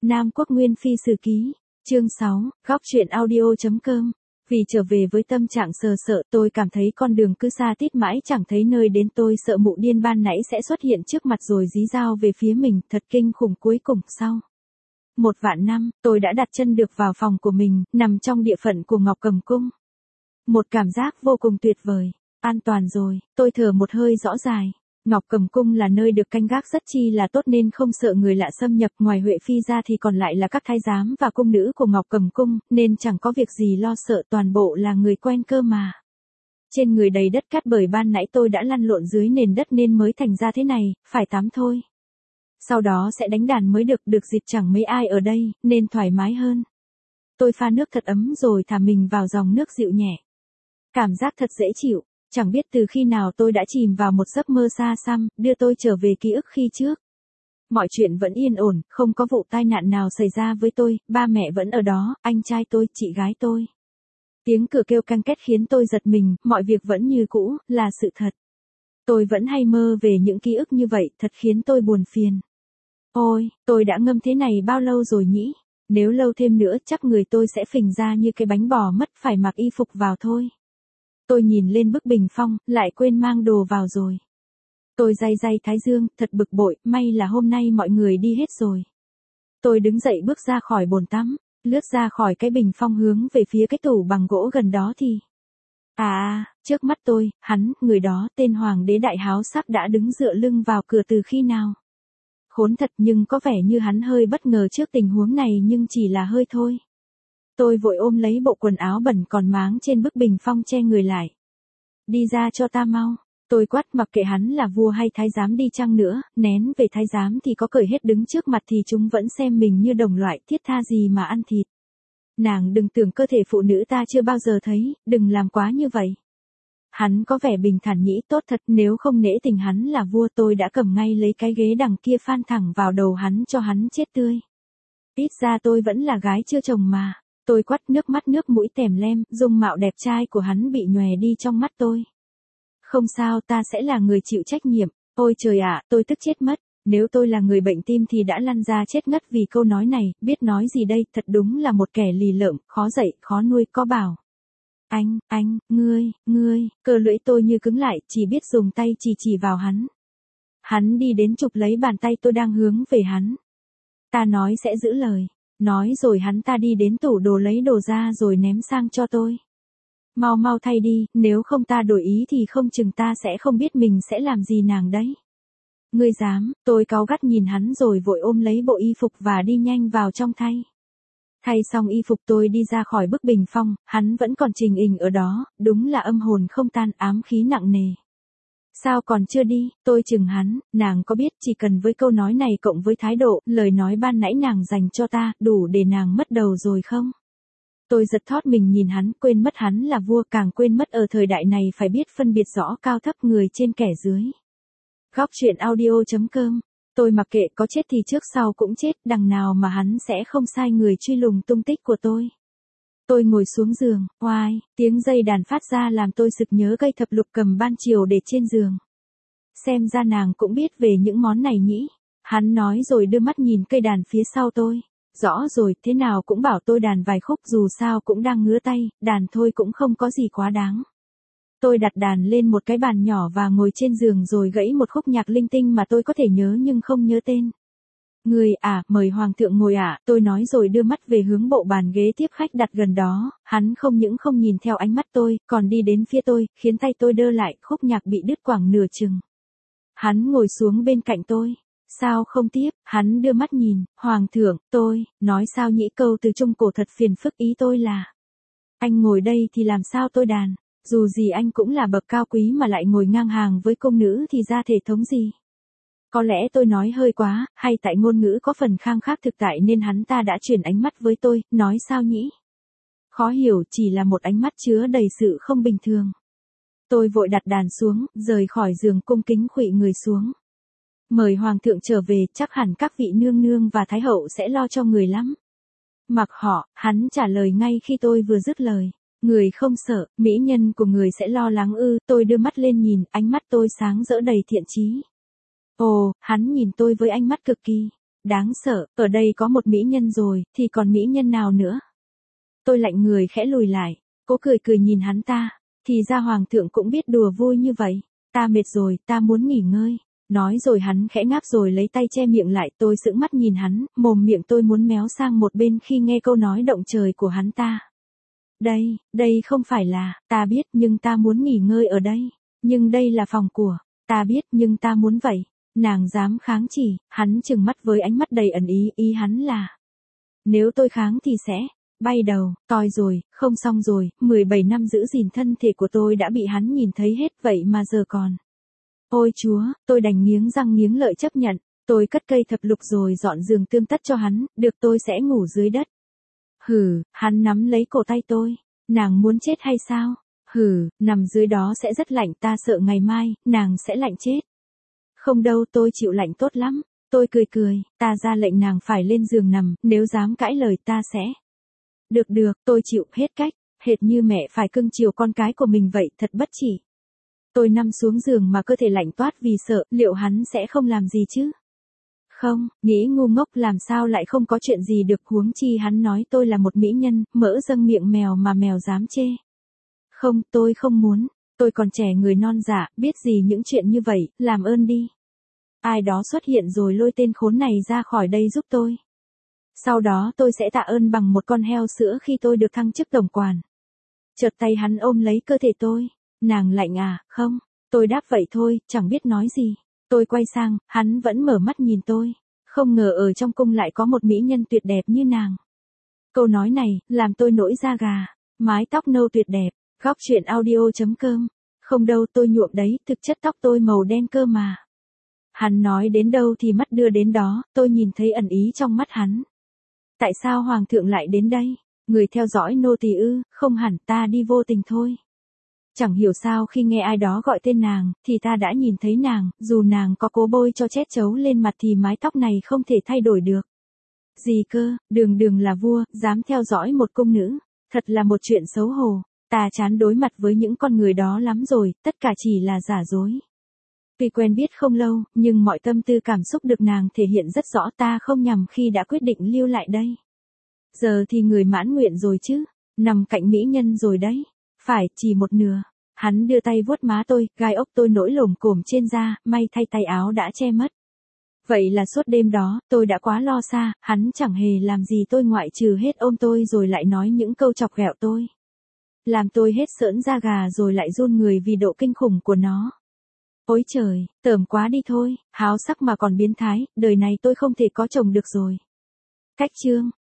Nam Quốc Nguyên Phi Sử Ký, chương 6, góc truyện audio.com. Vì trở về với tâm trạng sờ sợ, tôi cảm thấy con đường cứ xa tít mãi chẳng thấy nơi đến, tôi sợ mụ điên ban nãy sẽ xuất hiện trước mặt rồi dí dao về phía mình, thật kinh khủng. Cuối cùng sau 1.000 năm, tôi đã đặt chân được vào phòng của mình, nằm trong địa phận của Ngọc Cầm Cung. Một cảm giác vô cùng tuyệt vời, an toàn rồi, tôi thở một hơi rõ dài. Ngọc Cầm Cung là nơi được canh gác rất chi là tốt nên không sợ người lạ xâm nhập, ngoài Huệ Phi ra thì còn lại là các thái giám và cung nữ của Ngọc Cầm Cung, nên chẳng có việc gì lo sợ, toàn bộ là người quen cơ mà. Trên người đầy đất cát bởi ban nãy tôi đã lăn lộn dưới nền đất nên mới thành ra thế này, phải tắm thôi. Sau đó sẽ đánh đàn mới được dịp chẳng mấy ai ở đây, nên thoải mái hơn. Tôi pha nước thật ấm rồi thả mình vào dòng nước dịu nhẹ. Cảm giác thật dễ chịu. Chẳng biết từ khi nào tôi đã chìm vào một giấc mơ xa xăm, đưa tôi trở về ký ức khi trước. Mọi chuyện vẫn yên ổn, không có vụ tai nạn nào xảy ra với tôi, ba mẹ vẫn ở đó, anh trai tôi, chị gái tôi. Tiếng cửa kêu căng két khiến tôi giật mình, mọi việc vẫn như cũ, là sự thật. Tôi vẫn hay mơ về những ký ức như vậy, thật khiến tôi buồn phiền. Ôi, tôi đã ngâm thế này bao lâu rồi nhỉ? Nếu lâu thêm nữa chắc người tôi sẽ phình ra như cái bánh bò mất, phải mặc y phục vào thôi. Tôi nhìn lên bức bình phong, lại quên mang đồ vào rồi. Tôi day thái dương, thật bực bội, may là hôm nay mọi người đi hết rồi. Tôi đứng dậy bước ra khỏi bồn tắm, lướt ra khỏi cái bình phong hướng về phía cái tủ bằng gỗ gần đó thì... trước mắt tôi, hắn, người đó, tên Hoàng đế Đại Háo Sắc đã đứng dựa lưng vào cửa từ khi nào. Khốn thật, nhưng có vẻ như hắn hơi bất ngờ trước tình huống này, nhưng chỉ là hơi thôi. Tôi vội ôm lấy bộ quần áo bẩn còn máng trên bức bình phong che người lại. Đi ra cho ta mau. Tôi quát, mặc kệ hắn là vua hay thái giám đi chăng nữa, nén về thái giám thì có cởi hết đứng trước mặt thì chúng vẫn xem mình như đồng loại, thiết tha gì mà ăn thịt. Nàng đừng tưởng cơ thể phụ nữ ta chưa bao giờ thấy, đừng làm quá như vậy. Hắn có vẻ bình thản nhĩ, tốt thật, nếu không nể tình hắn là vua tôi đã cầm ngay lấy cái ghế đằng kia phan thẳng vào đầu hắn cho hắn chết tươi. Ít ra tôi vẫn là gái chưa chồng mà. Tôi quắt, nước mắt nước mũi tèm lem, dung mạo đẹp trai của hắn bị nhòe đi trong mắt tôi. Không sao, ta sẽ là người chịu trách nhiệm. Ôi trời ạ, tôi tức chết mất. Nếu tôi là người bệnh tim thì đã lăn ra chết ngất vì câu nói này, biết nói gì đây, thật đúng là một kẻ lì lợm, khó dạy, khó nuôi, có bảo. Anh, ngươi, cơ lưỡi tôi như cứng lại, chỉ biết dùng tay chỉ vào hắn. Hắn đi đến chụp lấy bàn tay tôi đang hướng về hắn. Ta nói sẽ giữ lời. Nói rồi hắn ta đi đến tủ đồ lấy đồ ra rồi ném sang cho tôi. Mau thay đi, nếu không ta đổi ý thì không chừng ta sẽ không biết mình sẽ làm gì nàng đấy. Ngươi dám, tôi cáu gắt nhìn hắn rồi vội ôm lấy bộ y phục và đi nhanh vào trong thay. Thay xong y phục tôi đi ra khỏi bức bình phong, hắn vẫn còn trình hình ở đó, đúng là âm hồn không tan, ám khí nặng nề. Sao còn chưa đi, tôi chừng hắn, nàng có biết chỉ cần với câu nói này cộng với thái độ, lời nói ban nãy nàng dành cho ta, đủ để nàng mất đầu rồi không? Tôi giật thót mình nhìn hắn, quên mất hắn là vua, càng quên mất ở thời đại này phải biết phân biệt rõ cao thấp, người trên kẻ dưới. Góc truyện audio.com. Tôi mặc kệ, có chết thì trước sau cũng chết, đằng nào mà hắn sẽ không sai người truy lùng tung tích của tôi. Tôi ngồi xuống giường, oai, tiếng dây đàn phát ra làm tôi sực nhớ cây thập lục cầm ban chiều để trên giường. Xem ra nàng cũng biết về những món này nhỉ. Hắn nói rồi đưa mắt nhìn cây đàn phía sau tôi. Rõ rồi, thế nào cũng bảo tôi đàn vài khúc, dù sao cũng đang ngứa tay, đàn thôi cũng không có gì quá đáng. Tôi đặt đàn lên một cái bàn nhỏ và ngồi trên giường rồi gãy một khúc nhạc linh tinh mà tôi có thể nhớ nhưng không nhớ tên. Người mời hoàng thượng ngồi tôi nói rồi đưa mắt về hướng bộ bàn ghế tiếp khách đặt gần đó, hắn không những không nhìn theo ánh mắt tôi, còn đi đến phía tôi, khiến tay tôi đơ lại, khúc nhạc bị đứt khoảng nửa chừng. Hắn ngồi xuống bên cạnh tôi. Sao không tiếp, hắn đưa mắt nhìn, hoàng thượng, tôi, nói sao nhĩ, câu từ Trung Cổ thật phiền phức, ý tôi là. Anh ngồi đây thì làm sao tôi đàn, dù gì anh cũng là bậc cao quý mà lại ngồi ngang hàng với công nữ thì ra thể thống gì. Có lẽ tôi nói hơi quá, hay tại ngôn ngữ có phần khang khác thực tại nên hắn ta đã chuyển ánh mắt với tôi, nói sao nhỉ? Khó hiểu, chỉ là một ánh mắt chứa đầy sự không bình thường. Tôi vội đặt đàn xuống, rời khỏi giường cung kính khuỵu người xuống. Mời hoàng thượng trở về, chắc hẳn các vị nương nương và thái hậu sẽ lo cho người lắm. Mặc họ, hắn trả lời ngay khi tôi vừa dứt lời. Người không sợ, mỹ nhân của người sẽ lo lắng ư? Tôi đưa mắt lên nhìn, ánh mắt tôi sáng rỡ đầy thiện chí. Ồ, hắn nhìn tôi với ánh mắt cực kỳ Đáng sợ, ở đây có một mỹ nhân rồi, thì còn mỹ nhân nào nữa? Tôi lạnh người khẽ lùi lại, cố cười cười nhìn hắn ta. Thì ra hoàng thượng cũng biết đùa vui như vậy. Ta mệt rồi, ta muốn nghỉ ngơi. Nói rồi hắn khẽ ngáp rồi lấy tay che miệng lại, tôi sững mắt nhìn hắn, mồm miệng tôi muốn méo sang một bên khi nghe câu nói động trời của hắn ta. Đây không phải là, ta biết nhưng ta muốn nghỉ ngơi ở đây. Nhưng đây là phòng của, ta biết nhưng ta muốn vậy. Nàng dám kháng chỉ, hắn trừng mắt với ánh mắt đầy ẩn ý hắn là. Nếu tôi kháng thì sẽ, bay đầu, toi rồi, không xong rồi, 17 năm giữ gìn thân thể của tôi đã bị hắn nhìn thấy hết vậy mà giờ còn. Ôi chúa, tôi đành nghiến răng nghiến lợi chấp nhận, tôi cất cây thập lục rồi dọn giường tương tất cho hắn, được tôi sẽ ngủ dưới đất. Hừ, hắn nắm lấy cổ tay tôi, nàng muốn chết hay sao? Hừ, nằm dưới đó sẽ rất lạnh, ta sợ ngày mai, nàng sẽ lạnh chết. Không đâu, tôi chịu lạnh tốt lắm. Tôi cười, ta ra lệnh nàng phải lên giường nằm, nếu dám cãi lời ta sẽ. Được, tôi chịu hết cách, hệt như mẹ phải cưng chiều con cái của mình vậy, thật bất chỉ. Tôi nằm xuống giường mà cơ thể lạnh toát vì sợ, liệu hắn sẽ không làm gì chứ? Không, nghĩ ngu ngốc làm sao lại không có chuyện gì được, huống chi hắn nói tôi là một mỹ nhân, mỡ dâng miệng mèo mà mèo dám chê. Không, tôi không muốn, tôi còn trẻ người non dạ, biết gì những chuyện như vậy, làm ơn đi. Ai đó xuất hiện rồi lôi tên khốn này ra khỏi đây giúp tôi. Sau đó tôi sẽ tạ ơn bằng một con heo sữa khi tôi được thăng chức tổng quản. Chợt tay hắn ôm lấy cơ thể tôi. Nàng lạnh à, không, tôi đáp vậy thôi, chẳng biết nói gì. Tôi quay sang, hắn vẫn mở mắt nhìn tôi. Không ngờ ở trong cung lại có một mỹ nhân tuyệt đẹp như nàng. Câu nói này, làm tôi nổi da gà. Mái tóc nâu tuyệt đẹp, góc truyện audio.com. Không đâu, tôi nhuộm đấy, thực chất tóc tôi màu đen cơ mà. Hắn nói đến đâu thì mắt đưa đến đó, tôi nhìn thấy ẩn ý trong mắt hắn. Tại sao hoàng thượng lại đến đây? Người theo dõi nô tỳ ư? Không hẳn, ta đi vô tình thôi. Chẳng hiểu sao khi nghe ai đó gọi tên nàng, thì ta đã nhìn thấy nàng, dù nàng có cố bôi cho chét chấu lên mặt thì mái tóc này không thể thay đổi được. Gì cơ, đường là vua, dám theo dõi một cung nữ, thật là một chuyện xấu hổ, ta chán đối mặt với những con người đó lắm rồi, tất cả chỉ là giả dối. Tuy quen biết không lâu, nhưng mọi tâm tư cảm xúc được nàng thể hiện rất rõ, ta không nhầm khi đã quyết định lưu lại đây. Giờ thì người mãn nguyện rồi chứ, nằm cạnh mỹ nhân rồi đấy. Phải, chỉ một nửa. Hắn đưa tay vuốt má tôi, gai ốc tôi nổi lồm cồm trên da, may thay tay áo đã che mất. Vậy là suốt đêm đó, tôi đã quá lo xa, hắn chẳng hề làm gì tôi ngoại trừ hết ôm tôi rồi lại nói những câu chọc ghẹo tôi. Làm tôi hết sởn da gà rồi lại run người vì độ kinh khủng của nó. Ôi trời, tởm quá đi thôi, háo sắc mà còn biến thái, đời này tôi không thể có chồng được rồi. Cách chương